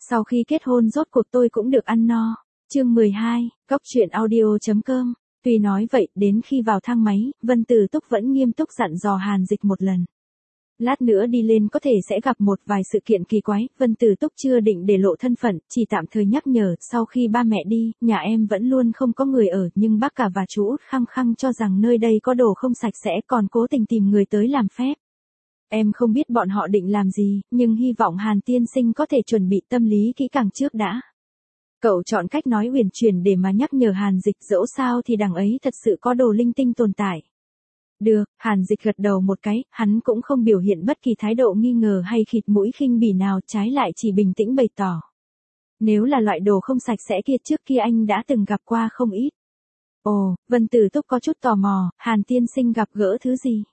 Sau khi kết hôn rốt cuộc tôi cũng được ăn no. Chương 12, Cóc truyện audio.com. Tuy nói vậy, đến khi vào thang máy, Vân Tử Túc vẫn nghiêm túc dặn dò Hàn Dịch một lần. Lát nữa đi lên có thể sẽ gặp một vài sự kiện kỳ quái, Vân Tử Túc chưa định để lộ thân phận, chỉ tạm thời nhắc nhở, sau khi ba mẹ đi, nhà em vẫn luôn không có người ở, nhưng bác cả và chú Út khăng khăng cho rằng nơi đây có đồ không sạch sẽ, còn cố tình tìm người tới làm phép. Em không biết bọn họ định làm gì, nhưng hy vọng Hàn tiên sinh có thể chuẩn bị tâm lý kỹ càng trước đã. Cậu chọn cách nói uyển chuyển để mà nhắc nhở Hàn Dịch, dẫu sao thì đằng ấy thật sự có đồ linh tinh tồn tại. Được, Hàn Dịch gật đầu một cái, hắn cũng không biểu hiện bất kỳ thái độ nghi ngờ hay khịt mũi khinh bỉ nào, trái lại chỉ bình tĩnh bày tỏ. Nếu là loại đồ không sạch sẽ kia trước kia anh đã từng gặp qua không ít. Ồ, Vân Tử Túc có chút tò mò, Hàn tiên sinh gặp gỡ thứ gì?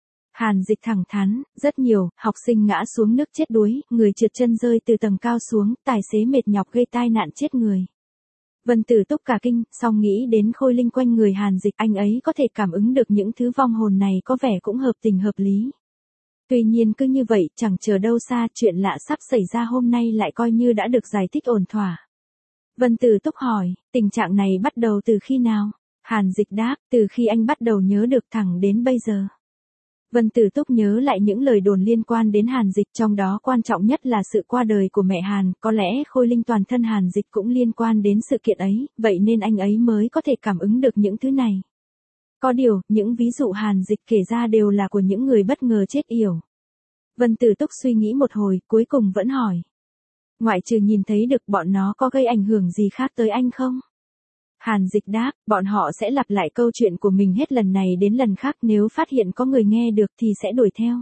Hàn Dịch thẳng thắn, rất nhiều, học sinh ngã xuống nước chết đuối, người trượt chân rơi từ tầng cao xuống, tài xế mệt nhọc gây tai nạn chết người. Vân Tử Túc cả kinh, song nghĩ đến khôi linh quanh người Hàn Dịch, anh ấy có thể cảm ứng được những thứ vong hồn này có vẻ cũng hợp tình hợp lý. Tuy nhiên cứ như vậy, chẳng chờ đâu xa, chuyện lạ sắp xảy ra hôm nay lại coi như đã được giải thích ổn thỏa. Vân Tử Túc hỏi, tình trạng này bắt đầu từ khi nào? Hàn Dịch đáp, từ khi anh bắt đầu nhớ được thẳng đến bây giờ. Vân Tử Túc nhớ lại những lời đồn liên quan đến Hàn Dịch, trong đó quan trọng nhất là sự qua đời của mẹ Hàn, có lẽ khôi linh toàn thân Hàn Dịch cũng liên quan đến sự kiện ấy, vậy nên anh ấy mới có thể cảm ứng được những thứ này. Có điều, những ví dụ Hàn Dịch kể ra đều là của những người bất ngờ chết yểu. Vân Tử Túc suy nghĩ một hồi, cuối cùng vẫn hỏi. Ngoại trừ nhìn thấy được, bọn nó có gây ảnh hưởng gì khác tới anh không? Hàn Dịch đáp, bọn họ sẽ lặp lại câu chuyện của mình hết lần này đến lần khác, nếu phát hiện có người nghe được thì sẽ đuổi theo.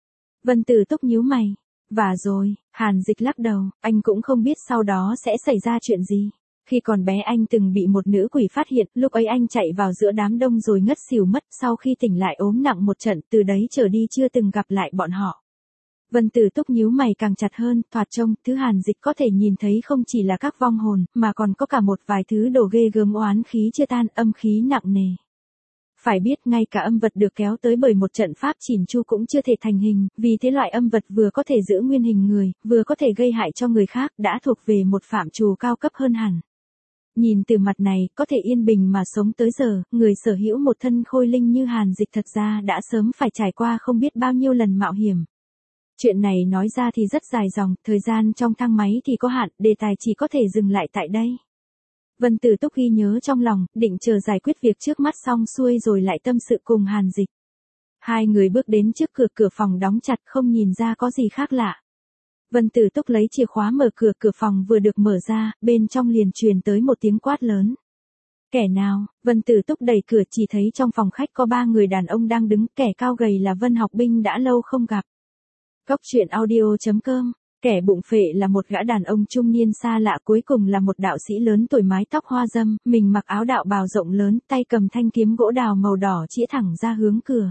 Vân Tử Túc nhíu mày. Và rồi, Hàn Dịch lắc đầu, anh cũng không biết sau đó sẽ xảy ra chuyện gì. Khi còn bé anh từng bị một nữ quỷ phát hiện, lúc ấy anh chạy vào giữa đám đông rồi ngất xỉu mất, sau khi tỉnh lại ốm nặng một trận, từ đấy trở đi chưa từng gặp lại bọn họ. Vân Tử Túc nhíu mày càng chặt hơn, thoạt trông, thứ Hàn Dịch có thể nhìn thấy không chỉ là các vong hồn, mà còn có cả một vài thứ đồ ghê gớm, oán khí chưa tan, âm khí nặng nề. Phải biết ngay cả âm vật được kéo tới bởi một trận pháp chỉn chu cũng chưa thể thành hình, vì thế loại âm vật vừa có thể giữ nguyên hình người, vừa có thể gây hại cho người khác, đã thuộc về một phạm trù cao cấp hơn hẳn. Nhìn từ mặt này, có thể yên bình mà sống tới giờ, người sở hữu một thân khôi linh như Hàn Dịch thật ra đã sớm phải trải qua không biết bao nhiêu lần mạo hiểm. Chuyện này nói ra thì rất dài dòng, thời gian trong thang máy thì có hạn, đề tài chỉ có thể dừng lại tại đây. Vân Tử Túc ghi nhớ trong lòng, định chờ giải quyết việc trước mắt xong xuôi rồi lại tâm sự cùng Hàn Dịch. Hai người bước đến trước cửa phòng đóng chặt, không nhìn ra có gì khác lạ. Vân Tử Túc lấy chìa khóa mở cửa phòng vừa được mở ra, bên trong liền truyền tới một tiếng quát lớn. Kẻ nào? Vân Tử Túc đẩy cửa, chỉ thấy trong phòng khách có 3 người đàn ông đang đứng, kẻ cao gầy là Vân Học Binh đã lâu không gặp. Cóc truyện audio.com. Kẻ bụng phệ là một gã đàn ông trung niên xa lạ, cuối cùng là một đạo sĩ lớn tuổi, mái tóc hoa râm, mình mặc áo đạo bào rộng lớn, tay cầm thanh kiếm gỗ đào màu đỏ chĩa thẳng ra hướng cửa.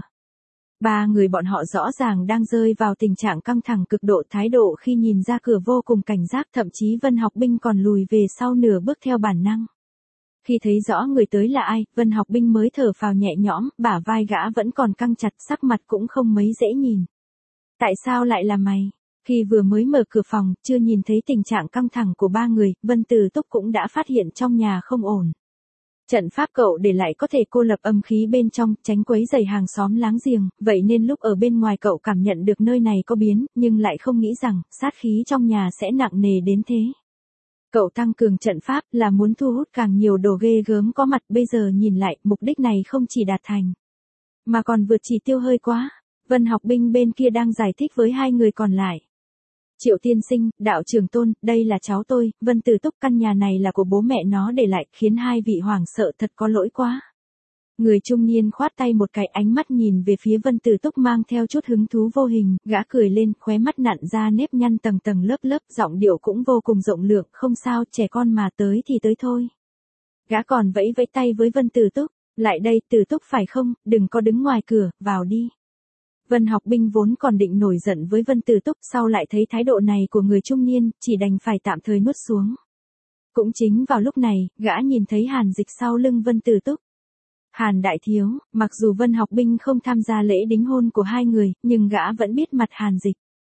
3 người bọn họ rõ ràng đang rơi vào tình trạng căng thẳng cực độ, thái độ khi nhìn ra cửa vô cùng cảnh giác, thậm chí Vân Học Binh còn lùi về sau nửa bước theo bản năng. Khi thấy rõ người tới là ai, Vân Học Binh mới thở phào nhẹ nhõm, bả vai gã vẫn còn căng chặt, sắc mặt cũng không mấy dễ nhìn. Tại sao lại là mày? Khi vừa mới mở cửa phòng, chưa nhìn thấy tình trạng căng thẳng của 3 người, Vân Tử Túc cũng đã phát hiện trong nhà không ổn. Trận pháp cậu để lại có thể cô lập âm khí bên trong, tránh quấy rầy hàng xóm láng giềng, vậy nên lúc ở bên ngoài cậu cảm nhận được nơi này có biến, nhưng lại không nghĩ rằng, sát khí trong nhà sẽ nặng nề đến thế. Cậu tăng cường trận pháp là muốn thu hút càng nhiều đồ ghê gớm có mặt, bây giờ nhìn lại, mục đích này không chỉ đạt thành, mà còn vượt chỉ tiêu hơi quá. Vân Học Binh bên kia đang giải thích với 2 người còn lại. Triệu tiên sinh, đạo trường tôn, đây là cháu tôi, Vân Tử Túc, căn nhà này là của bố mẹ nó để lại, khiến 2 vị hoảng sợ, thật có lỗi quá. Người trung niên khoát tay một cái, ánh mắt nhìn về phía Vân Tử Túc mang theo chút hứng thú vô hình, gã cười lên, khóe mắt nặn ra nếp nhăn tầng tầng lớp lớp, giọng điệu cũng vô cùng rộng lượng, không sao, trẻ con mà, tới thì tới thôi. Gã còn vẫy vẫy tay với Vân Tử Túc, lại đây, Tử Túc phải không, đừng có đứng ngoài cửa, vào đi. Vân Học Binh vốn còn định nổi giận với Vân Tử Túc, sau lại thấy thái độ này của người trung niên, chỉ đành phải tạm thời nuốt xuống. Cũng chính vào lúc này, gã nhìn thấy Hàn Dịch sau lưng Vân Tử Túc. Hàn đại thiếu, mặc dù Vân Học Binh không tham gia lễ đính hôn của 2 người, nhưng gã vẫn biết mặt Hàn Dịch.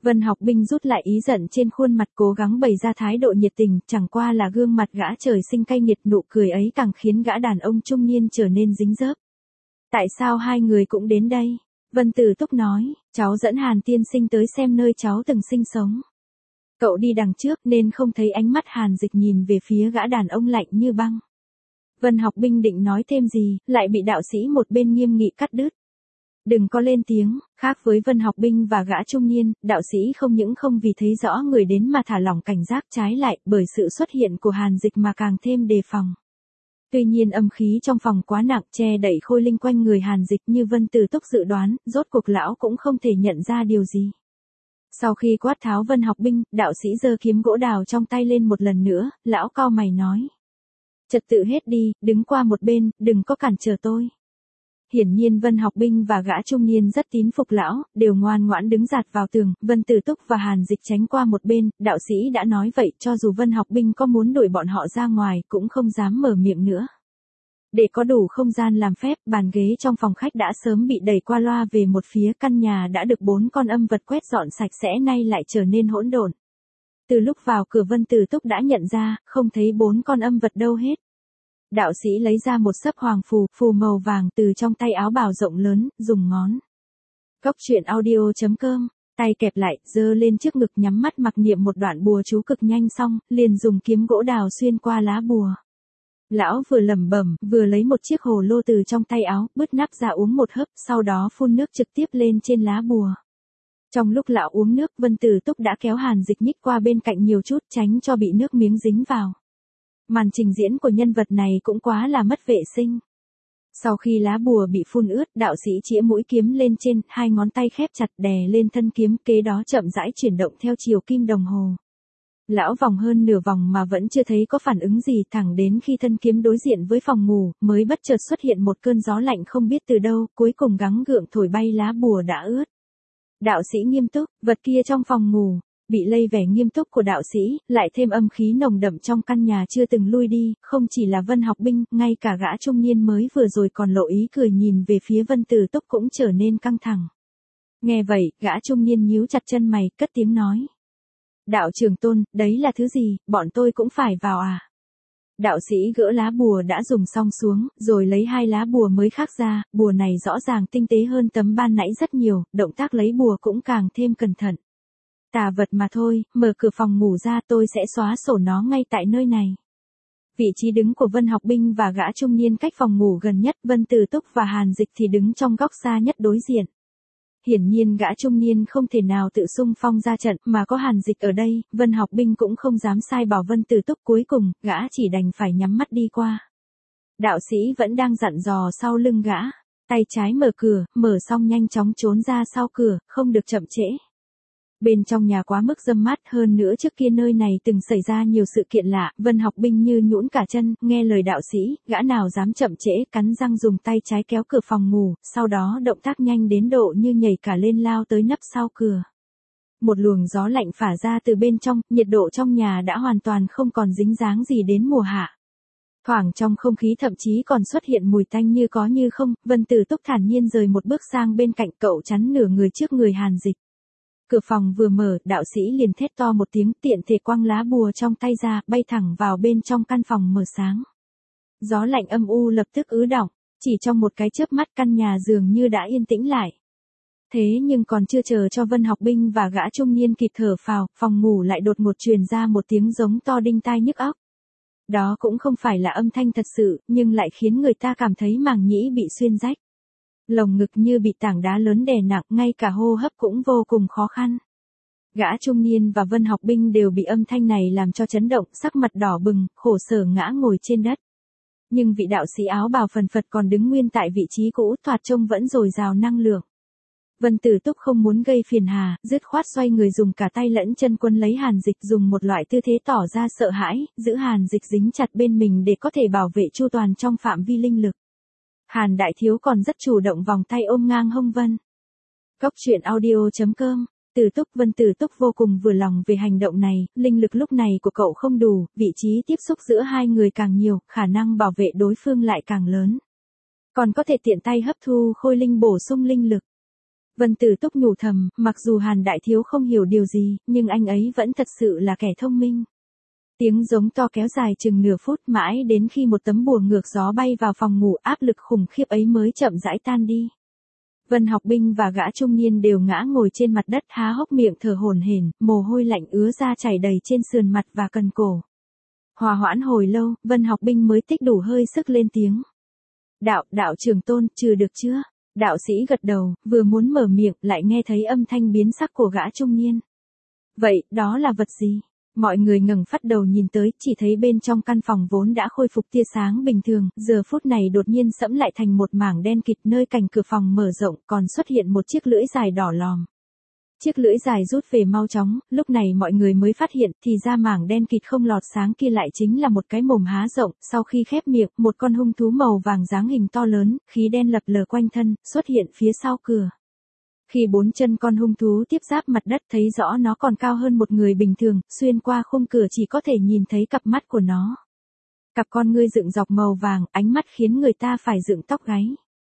Vân Học Binh rút lại ý giận trên khuôn mặt, cố gắng bày ra thái độ nhiệt tình, chẳng qua là gương mặt gã trời sinh cay nghiệt, nụ cười ấy càng khiến gã đàn ông trung niên trở nên dính dớp. Tại sao hai người cũng đến đây? Vân Tử Túc nói, cháu dẫn Hàn tiên sinh tới xem nơi cháu từng sinh sống. Cậu đi đằng trước nên không thấy ánh mắt Hàn Dịch nhìn về phía gã đàn ông lạnh như băng. Vân Học Binh định nói thêm gì, lại bị đạo sĩ một bên nghiêm nghị cắt đứt. Đừng có lên tiếng. Khác với Vân Học Binh và gã trung niên, đạo sĩ không những không vì thấy rõ người đến mà thả lỏng cảnh giác, trái lại, bởi sự xuất hiện của Hàn Dịch mà càng thêm đề phòng. Tuy nhiên âm khí trong phòng quá nặng, che đậy Khôi Linh quanh người Hàn Dịch như Vân Tử Túc dự đoán, rốt cuộc lão cũng không thể nhận ra điều gì. Sau khi quát tháo Vân Học Binh, đạo sĩ giơ kiếm gỗ đào trong tay lên một lần nữa, lão cau mày nói. Trật tự hết đi, đứng qua một bên, đừng có cản trở tôi. Hiển nhiên Vân Học Binh và gã trung niên rất tín phục lão, đều ngoan ngoãn đứng dạt vào tường, Vân Tử Túc và Hàn Dịch tránh qua một bên, đạo sĩ đã nói vậy, cho dù Vân Học Binh có muốn đuổi bọn họ ra ngoài, cũng không dám mở miệng nữa. Để có đủ không gian làm phép, bàn ghế trong phòng khách đã sớm bị đẩy qua loa về một phía, căn nhà đã được 4 con âm vật quét dọn sạch sẽ, nay lại trở nên hỗn độn. Từ lúc vào cửa Vân Tử Túc đã nhận ra, không thấy 4 con âm vật đâu hết. Đạo sĩ lấy ra một xấp hoàng phù màu vàng từ trong tay áo bào rộng lớn, dùng ngón. Cốc truyện audio.com, tay kẹp lại, giơ lên trước ngực nhắm mắt mặc niệm một đoạn bùa chú cực nhanh xong, liền dùng kiếm gỗ đào xuyên qua lá bùa. Lão vừa lẩm bẩm, vừa lấy một chiếc hồ lô từ trong tay áo, bứt nắp ra uống một hớp, sau đó phun nước trực tiếp lên trên lá bùa. Trong lúc lão uống nước, Vân Tử Túc đã kéo Hàn Dịch nhích qua bên cạnh nhiều chút, tránh cho bị nước miếng dính vào. Màn trình diễn của nhân vật này cũng quá là mất vệ sinh. Sau khi lá bùa bị phun ướt, đạo sĩ chĩa mũi kiếm lên trên, 2 ngón tay khép chặt đè lên thân kiếm, kế đó chậm rãi chuyển động theo chiều kim đồng hồ. Lão vòng hơn nửa vòng mà vẫn chưa thấy có phản ứng gì, thẳng đến khi thân kiếm đối diện với phòng ngủ, mới bất chợt xuất hiện một cơn gió lạnh không biết từ đâu, cuối cùng gắng gượng thổi bay lá bùa đã ướt. Đạo sĩ nghiêm túc, vật kia trong phòng ngủ. Bị lây vẻ nghiêm túc của đạo sĩ, lại thêm âm khí nồng đậm trong căn nhà chưa từng lui đi, không chỉ là Vân Học Binh, ngay cả gã trung niên mới vừa rồi còn lộ ý cười nhìn về phía Vân Tử Túc cũng trở nên căng thẳng. Nghe vậy, gã trung niên nhíu chặt chân mày, cất tiếng nói. Đạo trưởng tôn, đấy là thứ gì, bọn tôi cũng phải vào à? Đạo sĩ gỡ lá bùa đã dùng xong xuống, rồi lấy 2 lá bùa mới khác ra, bùa này rõ ràng tinh tế hơn tấm ban nãy rất nhiều, động tác lấy bùa cũng càng thêm cẩn thận. Tà vật mà thôi, mở cửa phòng ngủ ra tôi sẽ xóa sổ nó ngay tại nơi này. Vị trí đứng của Vân Học Binh và gã trung niên cách phòng ngủ gần nhất, Vân Tử Túc và Hàn Dịch thì đứng trong góc xa nhất đối diện. Hiển nhiên gã trung niên không thể nào tự xung phong ra trận, mà có Hàn Dịch ở đây, Vân Học Binh cũng không dám sai bảo Vân Tử Túc, cuối cùng, gã chỉ đành phải nhắm mắt đi qua. Đạo sĩ vẫn đang dặn dò sau lưng gã, tay trái mở cửa, mở xong nhanh chóng trốn ra sau cửa, không được chậm trễ. Bên trong nhà quá mức râm mát, hơn nữa trước kia nơi này từng xảy ra nhiều sự kiện lạ, Vân Học Binh như nhũn cả chân, nghe lời đạo sĩ, gã nào dám chậm trễ, cắn răng dùng tay trái kéo cửa phòng ngủ, sau đó động tác nhanh đến độ như nhảy cả lên lao tới nấp sau cửa. Một luồng gió lạnh phả ra từ bên trong, nhiệt độ trong nhà đã hoàn toàn không còn dính dáng gì đến mùa hạ. Thoảng trong không khí thậm chí còn xuất hiện mùi tanh như có như không, Vân Tử Túc thản nhiên rời một bước sang bên cạnh, cậu chắn nửa người trước người Hàn Dịch. Cửa phòng vừa mở, đạo sĩ liền thét to một tiếng, tiện thể quăng lá bùa trong tay ra, bay thẳng vào bên trong căn phòng mở sáng. Gió lạnh âm u lập tức ứ đọng, chỉ trong một cái chớp mắt căn nhà dường như đã yên tĩnh lại. Thế nhưng còn chưa chờ cho Vân Học Binh và gã trung niên kịp thở phào, phòng ngủ lại đột ngột truyền ra một tiếng giống to đinh tai nhức óc. Đó cũng không phải là âm thanh thật sự, nhưng lại khiến người ta cảm thấy màng nhĩ bị xuyên rách. Lồng ngực như bị tảng đá lớn đè nặng, ngay cả hô hấp cũng vô cùng khó khăn. Gã trung niên và Vân Học Binh đều bị âm thanh này làm cho chấn động, sắc mặt đỏ bừng, khổ sở ngã ngồi trên đất. Nhưng vị đạo sĩ áo bào phần phật còn đứng nguyên tại vị trí cũ, thoạt trông vẫn dồi dào năng lượng. Vân Tử Túc không muốn gây phiền hà, dứt khoát xoay người dùng cả tay lẫn chân quấn lấy Hàn Dịch, dùng một loại tư thế tỏ ra sợ hãi, giữ Hàn Dịch dính chặt bên mình để có thể bảo vệ chu toàn trong phạm vi linh lực. Hàn đại thiếu còn rất chủ động vòng tay ôm ngang hông Vân. Cốc truyện audio.com, Vân Tử Túc vô cùng vừa lòng về hành động này, linh lực lúc này của cậu không đủ, vị trí tiếp xúc giữa hai người càng nhiều, khả năng bảo vệ đối phương lại càng lớn. Còn có thể tiện tay hấp thu khôi linh bổ sung linh lực. Vân Tử Túc nhủ thầm, mặc dù Hàn Đại Thiếu không hiểu điều gì, nhưng anh ấy vẫn thật sự là kẻ thông minh. Tiếng giống to kéo dài chừng nửa phút mãi đến khi một tấm bùa ngược gió bay vào phòng ngủ áp lực khủng khiếp ấy mới chậm rãi tan đi. Vân Học Binh và gã trung niên đều ngã ngồi trên mặt đất há hốc miệng thở hổn hển, mồ hôi lạnh ứa ra chảy đầy trên sườn mặt và cần cổ. Hòa hoãn hồi lâu, Vân Học Binh mới tích đủ hơi sức lên tiếng. Đạo trưởng Tôn, trừ được chưa? Đạo sĩ gật đầu, vừa muốn mở miệng lại nghe thấy âm thanh biến sắc của gã trung niên. Vậy, đó là vật gì? Mọi người ngẩng phát đầu nhìn tới, chỉ thấy bên trong căn phòng vốn đã khôi phục tia sáng bình thường, giờ phút này đột nhiên sẫm lại thành một mảng đen kịt, nơi cạnh cửa phòng mở rộng còn xuất hiện một chiếc lưỡi dài đỏ lòm. Chiếc lưỡi dài rút về mau chóng, lúc này mọi người mới phát hiện, thì ra mảng đen kịt không lọt sáng kia lại chính là một cái mồm há rộng, sau khi khép miệng, một con hung thú màu vàng dáng hình to lớn, khí đen lập lờ quanh thân, xuất hiện phía sau cửa. Khi bốn chân con hung thú tiếp giáp mặt đất thấy rõ nó còn cao hơn một người bình thường, xuyên qua khung cửa chỉ có thể nhìn thấy cặp mắt của nó. Cặp con ngươi dựng dọc màu vàng, ánh mắt khiến người ta phải dựng tóc gáy.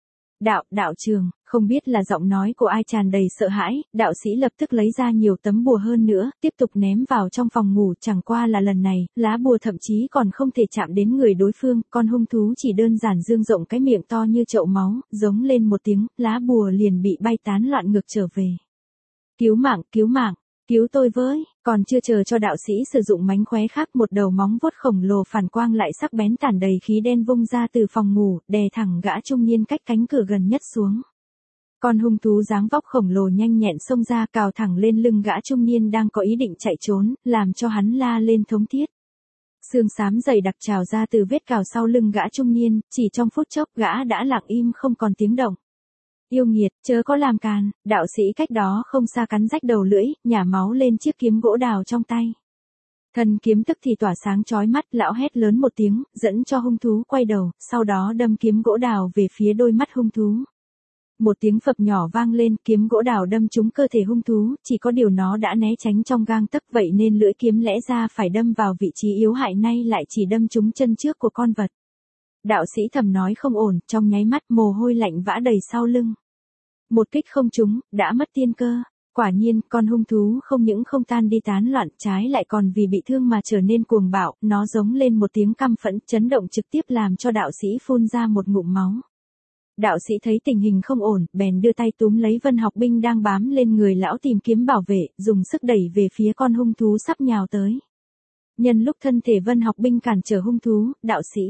Đạo trường, không biết là giọng nói của ai tràn đầy sợ hãi, đạo sĩ lập tức lấy ra nhiều tấm bùa hơn nữa, tiếp tục ném vào trong phòng ngủ, chẳng qua là lần này, lá bùa thậm chí còn không thể chạm đến người đối phương, con hung thú chỉ đơn giản dương rộng cái miệng to như chậu máu, giống lên một tiếng, lá bùa liền bị bay tán loạn ngược trở về. Cứu mạng, cứu tôi với, còn chưa chờ cho đạo sĩ sử dụng mánh khóe khác, một đầu móng vuốt khổng lồ phản quang lại sắc bén tản đầy khí đen vung ra từ phòng ngủ, đè thẳng gã trung niên cách cánh cửa gần nhất xuống. Con hung thú dáng vóc khổng lồ nhanh nhẹn xông ra cào thẳng lên lưng gã trung niên đang có ý định chạy trốn, làm cho hắn la lên thống thiết. Xương xám dày đặc trào ra từ vết cào sau lưng gã trung niên, chỉ trong phút chốc gã đã lặng im không còn tiếng động. Yêu nghiệt, chớ có làm càn, đạo sĩ cách đó không xa cắn rách đầu lưỡi, nhả máu lên chiếc kiếm gỗ đào trong tay. Thân kiếm tức thì tỏa sáng chói mắt, lão hét lớn một tiếng, dẫn cho hung thú quay đầu, sau đó đâm kiếm gỗ đào về phía đôi mắt hung thú. Một tiếng phập nhỏ vang lên, kiếm gỗ đào đâm trúng cơ thể hung thú, chỉ có điều nó đã né tránh trong gang tấc, vậy nên lưỡi kiếm lẽ ra phải đâm vào vị trí yếu hại nay lại chỉ đâm trúng chân trước của con vật. Đạo sĩ thầm nói không ổn, trong nháy mắt mồ hôi lạnh vã đầy sau lưng. Một kích không trúng, đã mất tiên cơ. Quả nhiên, con hung thú không những không tan đi tán loạn, trái lại còn vì bị thương mà trở nên cuồng bạo, nó giống lên một tiếng căm phẫn, chấn động trực tiếp làm cho đạo sĩ phun ra một ngụm máu. Đạo sĩ thấy tình hình không ổn, bèn đưa tay túm lấy Vân Học Binh đang bám lên người lão tìm kiếm bảo vệ, dùng sức đẩy về phía con hung thú sắp nhào tới. Nhân lúc thân thể Vân Học Binh cản trở hung thú, đạo sĩ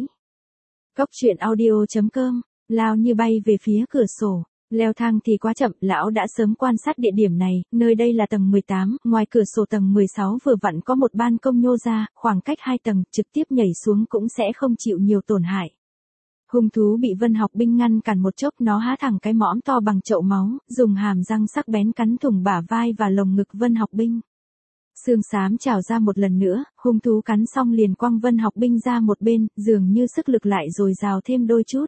Cốc truyện audio.com lao như bay về phía cửa sổ. Leo thang thì quá chậm, lão đã sớm quan sát địa điểm này, nơi đây là tầng 18, ngoài cửa sổ tầng 16 vừa vặn có một ban công nhô ra, khoảng cách 2 tầng, trực tiếp nhảy xuống cũng sẽ không chịu nhiều tổn hại. Hung thú bị Vân Học Binh ngăn cản một chốc, nó há thẳng cái mõm to bằng chậu máu, dùng hàm răng sắc bén cắn thủng bả vai và lồng ngực Vân Học Binh. Xương xám trào ra một lần nữa, hung thú cắn xong liền quăng Vân Học Binh ra một bên, dường như sức lực lại dồi dào thêm đôi chút.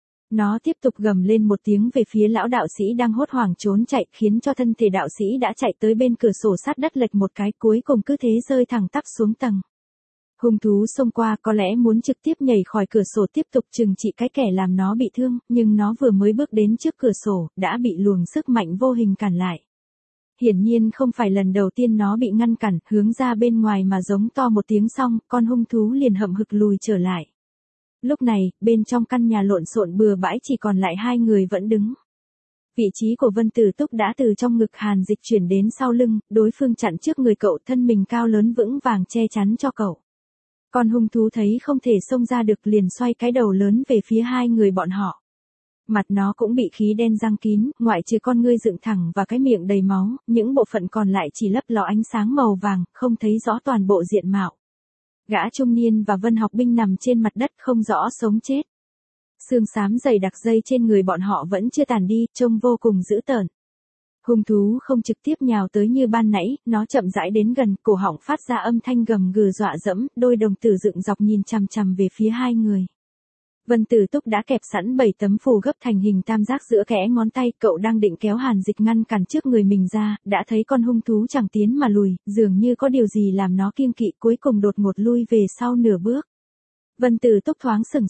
Nó tiếp tục gầm lên một tiếng về phía lão đạo sĩ đang hốt hoảng trốn chạy, khiến cho thân thể đạo sĩ đã chạy tới bên cửa sổ sát đất lệch một cái, cuối cùng cứ thế rơi thẳng tắp xuống tầng. Hung thú xông qua có lẽ muốn trực tiếp nhảy khỏi cửa sổ tiếp tục trừng trị cái kẻ làm nó bị thương, nhưng nó vừa mới bước đến trước cửa sổ, đã bị luồng sức mạnh vô hình cản lại. Hiển nhiên không phải lần đầu tiên nó bị ngăn cản, hướng ra bên ngoài mà giống to một tiếng xong, con hung thú liền hậm hực lùi trở lại. Lúc này, bên trong căn nhà lộn xộn bừa bãi chỉ còn lại 2 người vẫn đứng. Vị trí của Vân Tử Túc đã từ trong ngực Hàn Dịch chuyển đến sau lưng, đối phương chặn trước người cậu, thân mình cao lớn vững vàng che chắn cho cậu. Con hung thú thấy không thể xông ra được liền xoay cái đầu lớn về phía 2 người bọn họ. Mặt nó cũng bị khí đen giăng kín, ngoại trừ con ngươi dựng thẳng và cái miệng đầy máu, những bộ phận còn lại chỉ lấp ló ánh sáng màu vàng, không thấy rõ toàn bộ diện mạo. Gã trung niên và Vân Học Binh nằm trên mặt đất không rõ sống chết. Xương xám dày đặc dây trên người bọn họ vẫn chưa tàn đi, trông vô cùng dữ tợn. Hung thú không trực tiếp nhào tới như ban nãy, nó chậm rãi đến gần, cổ họng phát ra âm thanh gầm gừ dọa dẫm, đôi đồng tử dựng dọc nhìn chằm chằm về phía 2 người. Vân Tử Túc đã kẹp sẵn 7 tấm phù gấp thành hình tam giác giữa kẽ ngón tay, cậu đang định kéo Hàn Dịch ngăn cản trước người mình ra, đã thấy con hung thú chẳng tiến mà lùi, dường như có điều gì làm nó kiêng kỵ, cuối cùng đột ngột lui về sau nửa bước. Vân Tử Túc thoáng sửng sốt,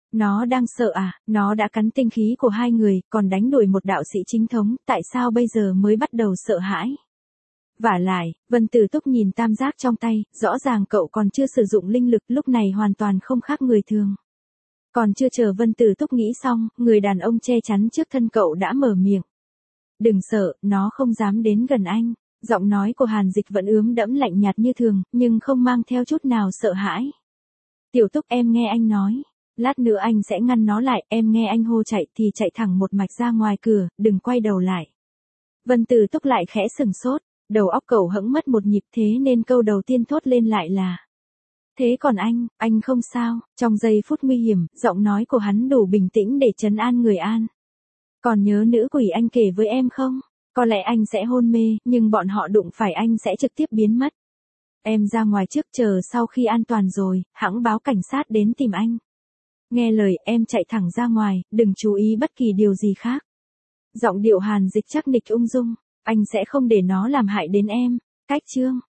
Nó đang sợ à, nó đã cắn tinh khí của hai người, còn đánh đuổi một đạo sĩ chính thống, tại sao bây giờ mới bắt đầu sợ hãi? Vả lại, Vân Tử Túc nhìn tam giác trong tay, rõ ràng cậu còn chưa sử dụng linh lực, lúc này hoàn toàn không khác người thường. Còn chưa chờ Vân Tử Túc nghĩ xong, người đàn ông che chắn trước thân cậu đã mở miệng. Đừng sợ, nó không dám đến gần anh. Giọng nói của Hàn Dịch vẫn ướm đẫm lạnh nhạt như thường, nhưng không mang theo chút nào sợ hãi. Tiểu Túc, em nghe anh nói. Lát nữa anh sẽ ngăn nó lại, em nghe anh hô chạy thì chạy thẳng một mạch ra ngoài cửa, đừng quay đầu lại. Vân Tử Túc lại khẽ sừng sốt, đầu óc cậu hững mất một nhịp, thế nên câu đầu tiên thốt lên lại là: thế còn anh không sao? Trong giây phút nguy hiểm, giọng nói của hắn đủ bình tĩnh để trấn an người An. Còn nhớ nữ quỷ anh kể với em không? Có lẽ anh sẽ hôn mê, nhưng bọn họ đụng phải anh sẽ trực tiếp biến mất. Em ra ngoài trước, chờ sau khi an toàn rồi, hẵng báo cảnh sát đến tìm anh. Nghe lời, em chạy thẳng ra ngoài, đừng chú ý bất kỳ điều gì khác. Giọng điệu Hàn Dịch chắc nịch ung dung, anh sẽ không để nó làm hại đến em. Cách chương